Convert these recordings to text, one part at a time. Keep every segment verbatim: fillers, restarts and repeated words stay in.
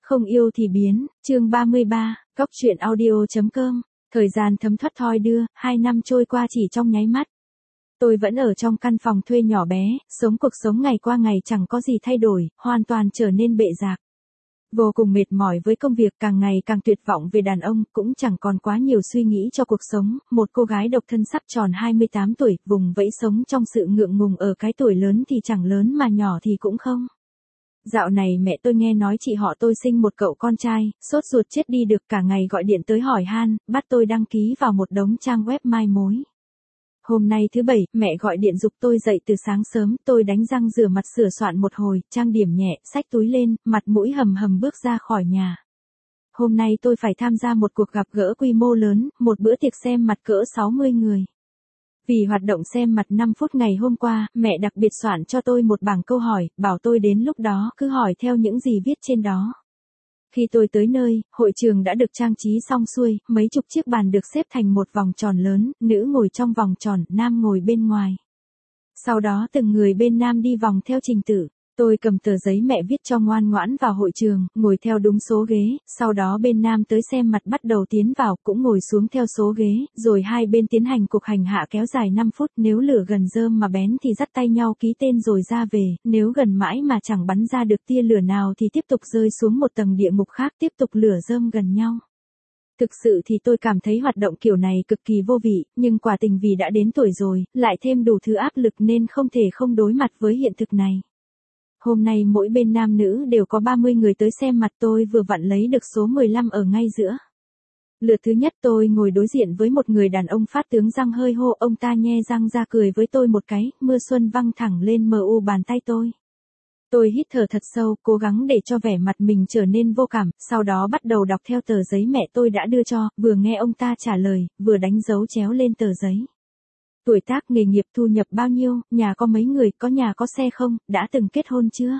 Không yêu thì biến, chương ba mươi ba, Cóc truyện audio.com, thời gian thấm thoát thoi đưa, hai năm trôi qua chỉ trong nháy mắt. Tôi vẫn ở trong căn phòng thuê nhỏ bé, sống cuộc sống ngày qua ngày chẳng có gì thay đổi, hoàn toàn trở nên bệ rạc. Vô cùng mệt mỏi với công việc, càng ngày càng tuyệt vọng về đàn ông, cũng chẳng còn quá nhiều suy nghĩ cho cuộc sống, một cô gái độc thân sắp tròn hai mươi tám tuổi, vùng vẫy sống trong sự ngượng ngùng ở cái tuổi lớn thì chẳng lớn mà nhỏ thì cũng không. Dạo này mẹ tôi nghe nói chị họ tôi sinh một cậu con trai, sốt ruột chết đi được, cả ngày gọi điện tới hỏi han, bắt tôi đăng ký vào một đống trang web mai mối. Hôm nay thứ bảy, mẹ gọi điện giục tôi dậy từ sáng sớm, tôi đánh răng rửa mặt sửa soạn một hồi, trang điểm nhẹ, xách túi lên, mặt mũi hầm hầm bước ra khỏi nhà. Hôm nay tôi phải tham gia một cuộc gặp gỡ quy mô lớn, một bữa tiệc xem mặt cỡ sáu mươi người. Vì hoạt động xem mặt năm phút ngày hôm qua, mẹ đặc biệt soạn cho tôi một bảng câu hỏi, bảo tôi đến lúc đó cứ hỏi theo những gì viết trên đó. Khi tôi tới nơi, hội trường đã được trang trí xong xuôi, mấy chục chiếc bàn được xếp thành một vòng tròn lớn, nữ ngồi trong vòng tròn, nam ngồi bên ngoài. Sau đó từng người bên nam đi vòng theo trình tự. Tôi cầm tờ giấy mẹ viết cho ngoan ngoãn vào hội trường, ngồi theo đúng số ghế, sau đó bên nam tới xem mặt bắt đầu tiến vào, cũng ngồi xuống theo số ghế, rồi hai bên tiến hành cuộc hành hạ kéo dài năm phút, nếu lửa gần rơm mà bén thì dắt tay nhau ký tên rồi ra về, nếu gần mãi mà chẳng bắn ra được tia lửa nào thì tiếp tục rơi xuống một tầng địa ngục khác, tiếp tục lửa rơm gần nhau. Thực sự thì tôi cảm thấy hoạt động kiểu này cực kỳ vô vị, nhưng quả tình vì đã đến tuổi rồi, lại thêm đủ thứ áp lực nên không thể không đối mặt với hiện thực này. Hôm nay mỗi bên nam nữ đều có ba mươi người tới xem mặt, tôi vừa vặn lấy được số mười lăm ở ngay giữa. Lượt thứ nhất tôi ngồi đối diện với một người đàn ông phát tướng răng hơi hô, ông ta nhe răng ra cười với tôi một cái, mưa xuân văng thẳng lên mờ u bàn tay tôi. Tôi hít thở thật sâu, cố gắng để cho vẻ mặt mình trở nên vô cảm, sau đó bắt đầu đọc theo tờ giấy mẹ tôi đã đưa cho, vừa nghe ông ta trả lời, vừa đánh dấu chéo lên tờ giấy. Tuổi tác, nghề nghiệp, thu nhập bao nhiêu, nhà có mấy người, có nhà có xe không, đã từng kết hôn chưa?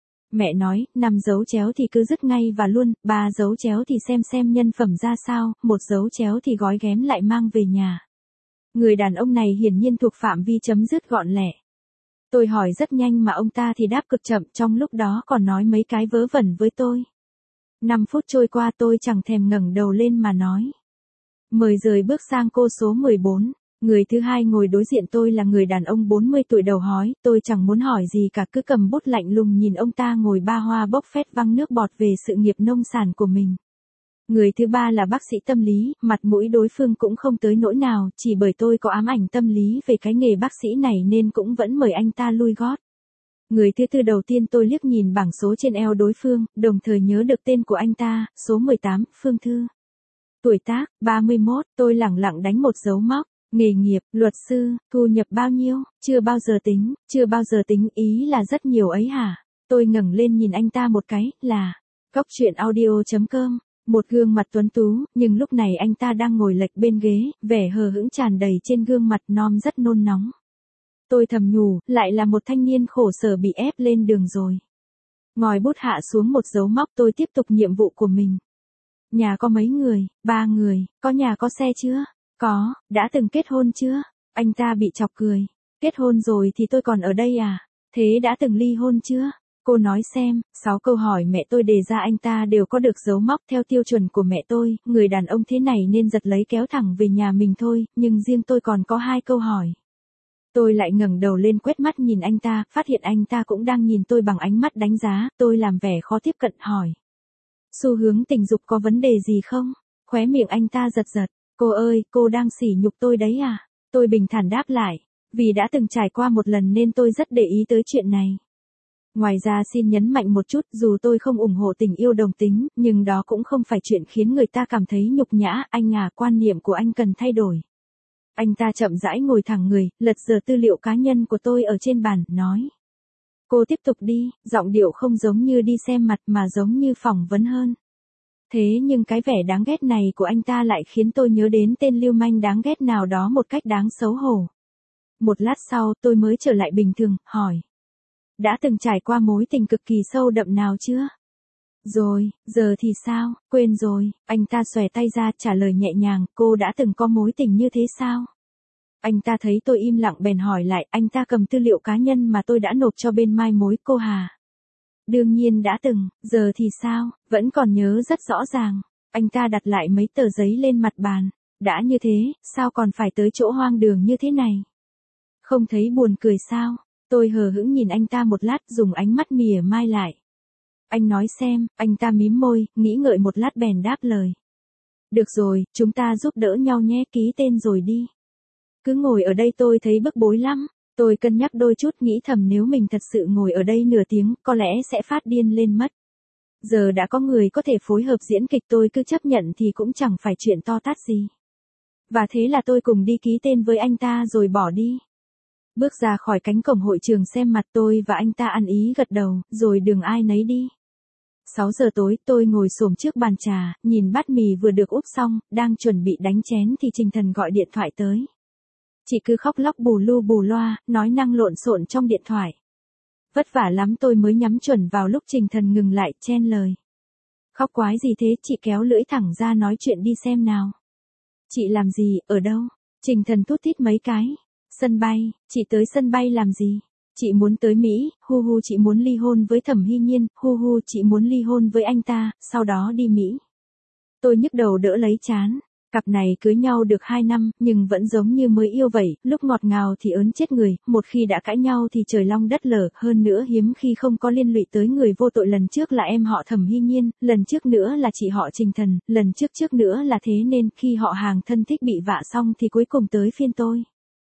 Mẹ nói, năm dấu chéo thì cứ dứt ngay và luôn, ba dấu chéo thì xem xem nhân phẩm ra sao, một dấu chéo thì gói ghém lại mang về nhà. Người đàn ông này hiển nhiên thuộc phạm vi chấm dứt gọn lẹ. Tôi hỏi rất nhanh mà ông ta thì đáp cực chậm, trong lúc đó còn nói mấy cái vớ vẩn với tôi. năm phút trôi qua tôi chẳng thèm ngẩng đầu lên mà nói. Mời rời bước sang cô số mười bốn. Người thứ hai ngồi đối diện tôi là người đàn ông bốn mươi tuổi đầu hói, tôi chẳng muốn hỏi gì cả, cứ cầm bút lạnh lùng nhìn ông ta ngồi ba hoa bốc phét văng nước bọt về sự nghiệp nông sản của mình. Người thứ ba là bác sĩ tâm lý, mặt mũi đối phương cũng không tới nỗi nào, chỉ bởi tôi có ám ảnh tâm lý về cái nghề bác sĩ này nên cũng vẫn mời anh ta lui gót. Người thứ tư đầu tiên tôi liếc nhìn bảng số trên eo đối phương, đồng thời nhớ được tên của anh ta, số mười tám, Phương Thư. Tuổi tác, ba mươi mốt, tôi lẳng lặng đánh một dấu móc. Nghề nghiệp, luật sư, thu nhập bao nhiêu, chưa bao giờ tính, chưa bao giờ tính, ý là rất nhiều ấy hả? Tôi ngẩng lên nhìn anh ta một cái, là, Cóc truyện audio.com, một gương mặt tuấn tú, nhưng lúc này anh ta đang ngồi lệch bên ghế, vẻ hờ hững tràn đầy trên gương mặt, nom rất nôn nóng. Tôi thầm nhủ, lại là một thanh niên khổ sở bị ép lên đường rồi. Ngòi bút hạ xuống một dấu móc, tôi tiếp tục nhiệm vụ của mình. Nhà có mấy người, ba người, có nhà có xe chưa? Có, đã từng kết hôn chưa? Anh ta bị chọc cười. Kết hôn rồi thì tôi còn ở đây à? Thế đã từng ly hôn chưa? Cô nói xem, sáu câu hỏi mẹ tôi đề ra anh ta đều có được dấu móc theo tiêu chuẩn của mẹ tôi, người đàn ông thế này nên giật lấy kéo thẳng về nhà mình thôi, nhưng riêng tôi còn có hai câu hỏi. Tôi lại ngẩng đầu lên quét mắt nhìn anh ta, phát hiện anh ta cũng đang nhìn tôi bằng ánh mắt đánh giá, tôi làm vẻ khó tiếp cận hỏi. Xu hướng tình dục có vấn đề gì không? Khóe miệng anh ta giật giật. Cô ơi, cô đang sỉ nhục tôi đấy à? Tôi bình thản đáp lại, vì đã từng trải qua một lần nên tôi rất để ý tới chuyện này. Ngoài ra xin nhấn mạnh một chút, dù tôi không ủng hộ tình yêu đồng tính, nhưng đó cũng không phải chuyện khiến người ta cảm thấy nhục nhã, anh à, quan niệm của anh cần thay đổi. Anh ta chậm rãi ngồi thẳng người, lật dở tư liệu cá nhân của tôi ở trên bàn, nói. Cô tiếp tục đi, giọng điệu không giống như đi xem mặt mà giống như phỏng vấn hơn. Thế nhưng cái vẻ đáng ghét này của anh ta lại khiến tôi nhớ đến tên lưu manh đáng ghét nào đó một cách đáng xấu hổ. Một lát sau tôi mới trở lại bình thường, hỏi. Đã từng trải qua mối tình cực kỳ sâu đậm nào chưa? Rồi, giờ thì sao, quên rồi, anh ta xòe tay ra trả lời nhẹ nhàng, cô đã từng có mối tình như thế sao? Anh ta thấy tôi im lặng bèn hỏi lại, anh ta cầm tư liệu cá nhân mà tôi đã nộp cho bên mai mối, cô Hà. Đương nhiên đã từng, giờ thì sao, vẫn còn nhớ rất rõ ràng. Anh ta đặt lại mấy tờ giấy lên mặt bàn. Đã như thế, sao còn phải tới chỗ hoang đường như thế này? Không thấy buồn cười sao? Tôi hờ hững nhìn anh ta một lát, dùng ánh mắt mỉa mai lại. Anh nói xem, anh ta mím môi, nghĩ ngợi một lát bèn đáp lời. Được rồi, chúng ta giúp đỡ nhau nhé, ký tên rồi đi. Cứ ngồi ở đây tôi thấy bức bối lắm. Tôi cân nhắc đôi chút, nghĩ thầm nếu mình thật sự ngồi ở đây nửa tiếng, có lẽ sẽ phát điên lên mất. Giờ đã có người có thể phối hợp diễn kịch, tôi cứ chấp nhận thì cũng chẳng phải chuyện to tát gì. Và thế là tôi cùng đi ký tên với anh ta rồi bỏ đi. Bước ra khỏi cánh cổng hội trường xem mặt, tôi và anh ta ăn ý gật đầu, rồi đường ai nấy đi. sáu giờ tối, tôi ngồi xổm trước bàn trà, nhìn bát mì vừa được úp xong, đang chuẩn bị đánh chén thì Trình Thần gọi điện thoại tới. Chị cứ khóc lóc bù lu bù loa, nói năng lộn xộn trong điện thoại. Vất vả lắm tôi mới nhắm chuẩn vào lúc Trình Thần ngừng lại, chen lời. Khóc quái gì thế, chị kéo lưỡi thẳng ra nói chuyện đi xem nào. Chị làm gì, ở đâu? Trình Thần thút thít mấy cái. Sân bay, chị tới sân bay làm gì? Chị muốn tới Mỹ, hu hu chị muốn ly hôn với Thẩm Hy Nhiên, hu hu chị muốn ly hôn với anh ta, sau đó đi Mỹ. Tôi nhức đầu đỡ lấy trán. Cặp này cưới nhau được hai năm, nhưng vẫn giống như mới yêu vậy, lúc ngọt ngào thì ớn chết người, một khi đã cãi nhau thì trời long đất lở, hơn nữa hiếm khi không có liên lụy tới người vô tội. Lần trước là em họ Thẩm Hy Nhiên, lần trước nữa là chị họ Trình Thần, lần trước trước nữa là thế nên khi họ hàng thân thích bị vạ xong thì cuối cùng tới phiên tôi.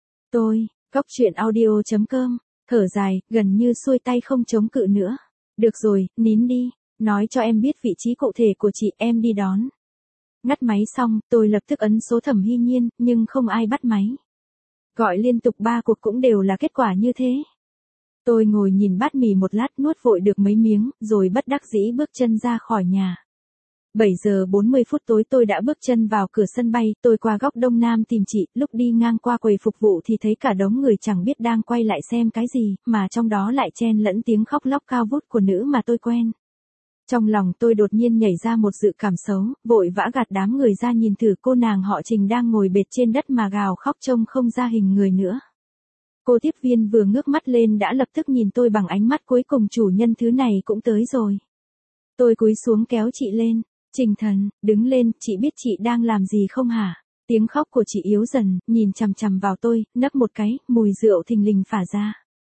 Tôi, Cóc Truyện Audio chấm com, thở dài, gần như xuôi tay không chống cự nữa. Được rồi, nín đi, nói cho em biết vị trí cụ thể của chị, em đi đón. Ngắt máy xong, tôi lập tức ấn số Thẩm Hy Nhiên, nhưng không ai bắt máy. Gọi liên tục ba cuộc cũng đều là kết quả như thế. Tôi ngồi nhìn bát mì một lát, nuốt vội được mấy miếng, rồi bất đắc dĩ bước chân ra khỏi nhà. bảy giờ bốn mươi phút tối tôi đã bước chân vào cửa sân bay, tôi qua góc đông nam tìm chị, lúc đi ngang qua quầy phục vụ thì thấy cả đống người chẳng biết đang quay lại xem cái gì, mà trong đó lại chen lẫn tiếng khóc lóc cao vút của nữ mà tôi quen. Trong lòng tôi đột nhiên nhảy ra một dự cảm xấu, vội vã gạt đám người ra nhìn thử cô nàng họ Trình đang ngồi bệt trên đất mà gào khóc trông không ra hình người nữa. Cô tiếp viên vừa ngước mắt lên đã lập tức nhìn tôi bằng ánh mắt cuối cùng, chủ nhân thứ này cũng tới rồi. Tôi cúi xuống kéo chị lên. Trình Thần, đứng lên, chị biết chị đang làm gì không hả? Tiếng khóc của chị yếu dần, nhìn chằm chằm vào tôi, nấc một cái, mùi rượu thình lình phả ra.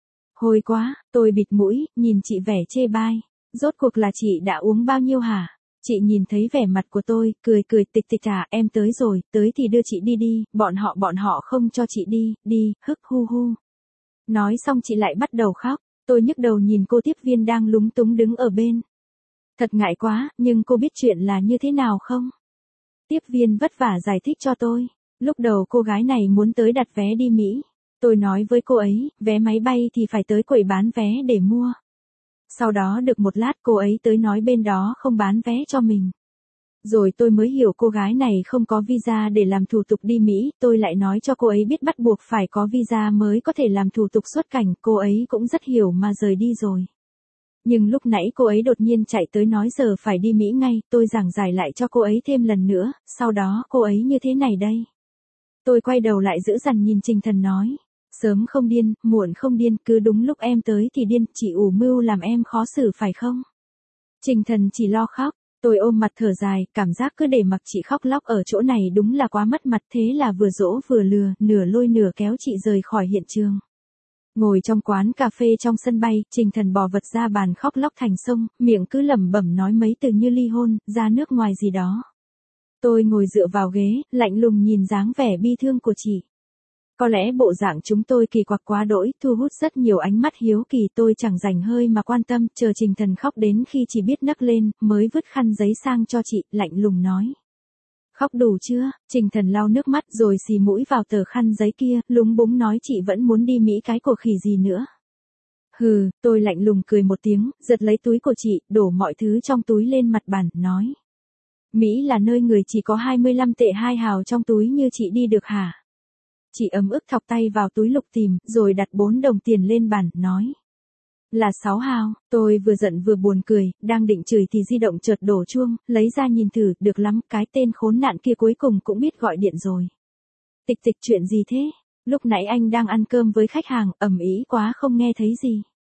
Hôi quá, tôi bịt mũi, nhìn chị vẻ chê bai. Rốt cuộc là chị đã uống bao nhiêu hả? Chị nhìn thấy vẻ mặt của tôi, cười cười tịch tịch à, em tới rồi, tới thì đưa chị đi đi, bọn họ bọn họ không cho chị đi, đi, hức hu hu. Nói xong chị lại bắt đầu khóc, tôi nhức đầu nhìn cô tiếp viên đang lúng túng đứng ở bên. Thật ngại quá, nhưng cô biết chuyện là như thế nào không? Tiếp viên vất vả giải thích cho tôi. Lúc đầu cô gái này muốn tới đặt vé đi Mỹ. Tôi nói với cô ấy, vé máy bay thì phải tới quầy bán vé để mua. Sau đó được một lát cô ấy tới nói bên đó không bán vé cho mình. Rồi tôi mới hiểu cô gái này không có visa để làm thủ tục đi Mỹ, tôi lại nói cho cô ấy biết bắt buộc phải có visa mới có thể làm thủ tục xuất cảnh, cô ấy cũng rất hiểu mà rời đi rồi. Nhưng lúc nãy cô ấy đột nhiên chạy tới nói giờ phải đi Mỹ ngay, tôi giảng giải lại cho cô ấy thêm lần nữa, sau đó cô ấy như thế này đây. Tôi quay đầu lại dữ dằn nhìn Trình Thần nói, sớm không điên, muộn không điên, cứ đúng lúc em tới thì điên, chị ủ mưu làm em khó xử phải không? Trình Thần chỉ lo khóc, tôi ôm mặt thở dài, cảm giác cứ để mặc chị khóc lóc ở chỗ này đúng là quá mất mặt, thế là vừa dỗ vừa lừa, nửa lôi nửa kéo chị rời khỏi hiện trường. Ngồi trong quán cà phê trong sân bay, Trình Thần bò vật ra bàn khóc lóc thành sông, miệng cứ lẩm bẩm nói mấy từ như ly hôn, ra nước ngoài gì đó. Tôi ngồi dựa vào ghế, lạnh lùng nhìn dáng vẻ bi thương của chị. Có lẽ bộ dạng chúng tôi kỳ quặc quá đỗi, thu hút rất nhiều ánh mắt hiếu kỳ, tôi chẳng dành hơi mà quan tâm, chờ Trình Thần khóc đến khi chỉ biết nấc lên, mới vứt khăn giấy sang cho chị, lạnh lùng nói. Khóc đủ chưa? Trình Thần lau nước mắt rồi xì mũi vào tờ khăn giấy kia, lúng búng nói chị vẫn muốn đi Mỹ cái của khỉ gì nữa. Hừ, tôi lạnh lùng cười một tiếng, giật lấy túi của chị, đổ mọi thứ trong túi lên mặt bàn, nói. Mỹ là nơi người chỉ có hai mươi lăm tệ hai hào trong túi như chị đi được hả? Chị ấm ức thọc tay vào túi lục tìm, rồi đặt bốn đồng tiền lên bàn, nói. Là sáu hào, tôi vừa giận vừa buồn cười, đang định chửi thì di động chợt đổ chuông, lấy ra nhìn thử, được lắm, cái tên khốn nạn kia cuối cùng cũng biết gọi điện rồi. Tịch tịch chuyện gì thế? Lúc nãy anh đang ăn cơm với khách hàng, ầm ĩ quá không nghe thấy gì.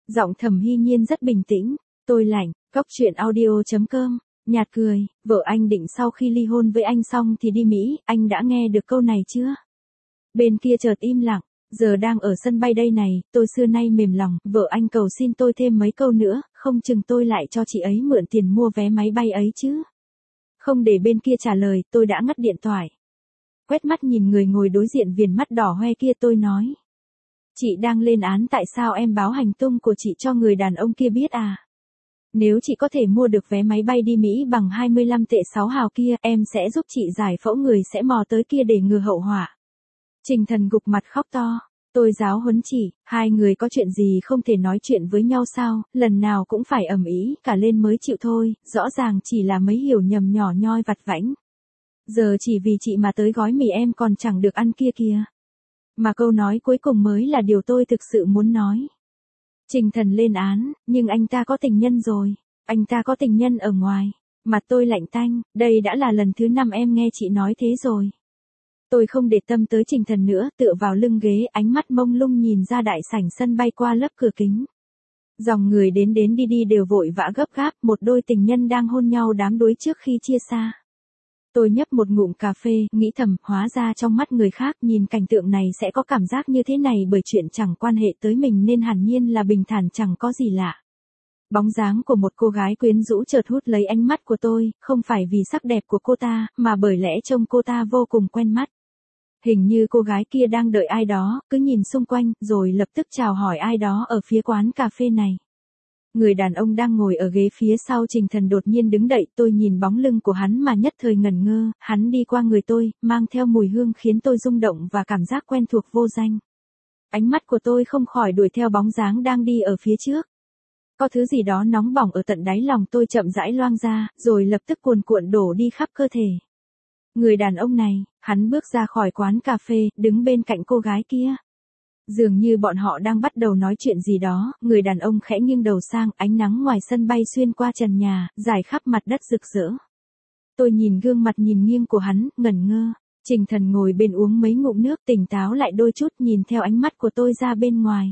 Giọng Thẩm Hy Nhiên rất bình tĩnh. Tôi lạnh, Cóc truyện audio.com, nhạt cười, vợ anh định sau khi ly hôn với anh xong thì đi Mỹ, anh đã nghe được câu này chưa? Bên kia chợt im lặng, giờ đang ở sân bay đây này, tôi xưa nay mềm lòng, vợ anh cầu xin tôi thêm mấy câu nữa, không chừng tôi lại cho chị ấy mượn tiền mua vé máy bay ấy chứ. Không để bên kia trả lời, tôi đã ngắt điện thoại. Quét mắt nhìn người ngồi đối diện viền mắt đỏ hoe kia tôi nói. Chị đang lên án tại sao em báo hành tung của chị cho người đàn ông kia biết à? Nếu chị có thể mua được vé máy bay đi Mỹ bằng hai mươi lăm tệ sáu hào kia, em sẽ giúp chị giải phẫu người sẽ mò tới kia để ngừa hậu họa. Trình Thần gục mặt khóc to. Tôi giáo huấn chị, hai người có chuyện gì không thể nói chuyện với nhau sao, lần nào cũng phải ầm ĩ cả lên mới chịu thôi, rõ ràng chỉ là mấy hiểu nhầm nhỏ nhoi vặt vãnh. Giờ chỉ vì chị mà tới gói mì em còn chẳng được ăn kia kìa. Mà câu nói cuối cùng mới là điều tôi thực sự muốn nói. Trình Thần lên án, nhưng anh ta có tình nhân rồi. Anh ta có tình nhân ở ngoài. Mặt tôi lạnh tanh, đây đã là lần thứ năm em nghe chị nói thế rồi. Tôi không để tâm tới Trình Thần nữa, tựa vào lưng ghế, ánh mắt mông lung nhìn ra đại sảnh sân bay qua lớp cửa kính. Dòng người đến đến đi đi đều vội vã gấp gáp, một đôi tình nhân đang hôn nhau đám đuối trước khi chia xa. Tôi nhấp một ngụm cà phê, nghĩ thầm, hóa ra trong mắt người khác nhìn cảnh tượng này sẽ có cảm giác như thế này bởi chuyện chẳng quan hệ tới mình nên hẳn nhiên là bình thản chẳng có gì lạ. Bóng dáng của một cô gái quyến rũ chợt hút lấy ánh mắt của tôi, không phải vì sắc đẹp của cô ta, mà bởi lẽ trông cô ta vô cùng quen mắt. Hình như cô gái kia đang đợi ai đó, cứ nhìn xung quanh, rồi lập tức chào hỏi ai đó ở phía quán cà phê này. Người đàn ông đang ngồi ở ghế phía sau Trình Thần đột nhiên đứng dậy, tôi nhìn bóng lưng của hắn mà nhất thời ngẩn ngơ, hắn đi qua người tôi, mang theo mùi hương khiến tôi rung động và cảm giác quen thuộc vô danh. Ánh mắt của tôi không khỏi đuổi theo bóng dáng đang đi ở phía trước. Có thứ gì đó nóng bỏng ở tận đáy lòng tôi chậm rãi loang ra, rồi lập tức cuồn cuộn đổ đi khắp cơ thể. Người đàn ông này, hắn bước ra khỏi quán cà phê, đứng bên cạnh cô gái kia. Dường như bọn họ đang bắt đầu nói chuyện gì đó, người đàn ông khẽ nghiêng đầu sang, ánh nắng ngoài sân bay xuyên qua trần nhà, rải khắp mặt đất rực rỡ. Tôi nhìn gương mặt nhìn nghiêng của hắn, ngẩn ngơ. Trình Thần ngồi bên uống mấy ngụm nước tỉnh táo lại đôi chút nhìn theo ánh mắt của tôi ra bên ngoài.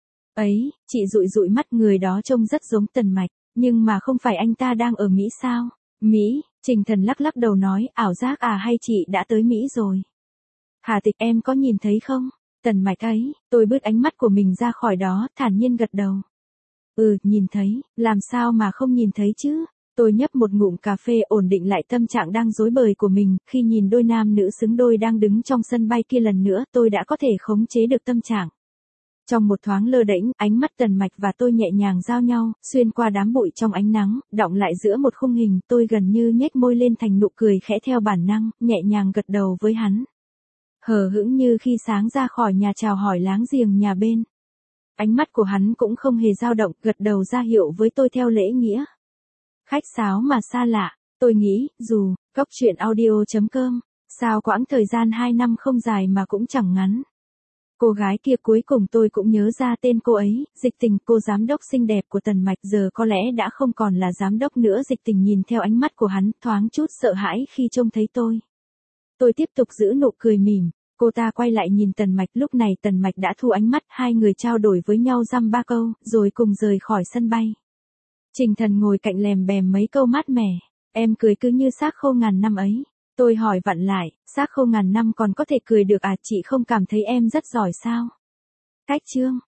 Ấy, chị dụi dụi mắt người đó trông rất giống Tần Mạch, nhưng mà không phải anh ta đang ở Mỹ sao? Mỹ, Trình Thần lắc lắc đầu nói, ảo giác à hay chị đã tới Mỹ rồi? Hà Tịch em có nhìn thấy không? Tần Mạch ấy, tôi bứt ánh mắt của mình ra khỏi đó, thản nhiên gật đầu. Ừ, nhìn thấy, làm sao mà không nhìn thấy chứ? Tôi nhấp một ngụm cà phê ổn định lại tâm trạng đang rối bời của mình, khi nhìn đôi nam nữ xứng đôi đang đứng trong sân bay kia lần nữa, tôi đã có thể khống chế được tâm trạng. Trong một thoáng lơ đễnh, ánh mắt Tần Mạch và tôi nhẹ nhàng giao nhau, xuyên qua đám bụi trong ánh nắng, đọng lại giữa một khung hình, tôi gần như nhếch môi lên thành nụ cười khẽ theo bản năng, nhẹ nhàng gật đầu với hắn. Hờ hững như khi sáng ra khỏi nhà chào hỏi láng giềng nhà bên. Ánh mắt của hắn cũng không hề dao động, gật đầu ra hiệu với tôi theo lễ nghĩa. Khách sáo mà xa lạ, tôi nghĩ, dù, Cóc truyện audio.com, sao quãng thời gian hai năm không dài mà cũng chẳng ngắn. Cô gái kia cuối cùng tôi cũng nhớ ra tên cô ấy, Dịch Tình, cô giám đốc xinh đẹp của Tần Mạch giờ có lẽ đã không còn là giám đốc nữa. Dịch Tình nhìn theo ánh mắt của hắn, thoáng chút sợ hãi khi trông thấy tôi. Tôi tiếp tục giữ nụ cười mỉm, cô ta quay lại nhìn Tần Mạch, lúc này Tần Mạch đã thu ánh mắt, hai người trao đổi với nhau dăm ba câu, rồi cùng rời khỏi sân bay. Trình Thần ngồi cạnh lèm bèm mấy câu mát mẻ, em cười cứ như xác khô ngàn năm ấy. Tôi hỏi vặn lại, xác khô ngàn năm còn có thể cười được à, chị không cảm thấy em rất giỏi sao? Cách chương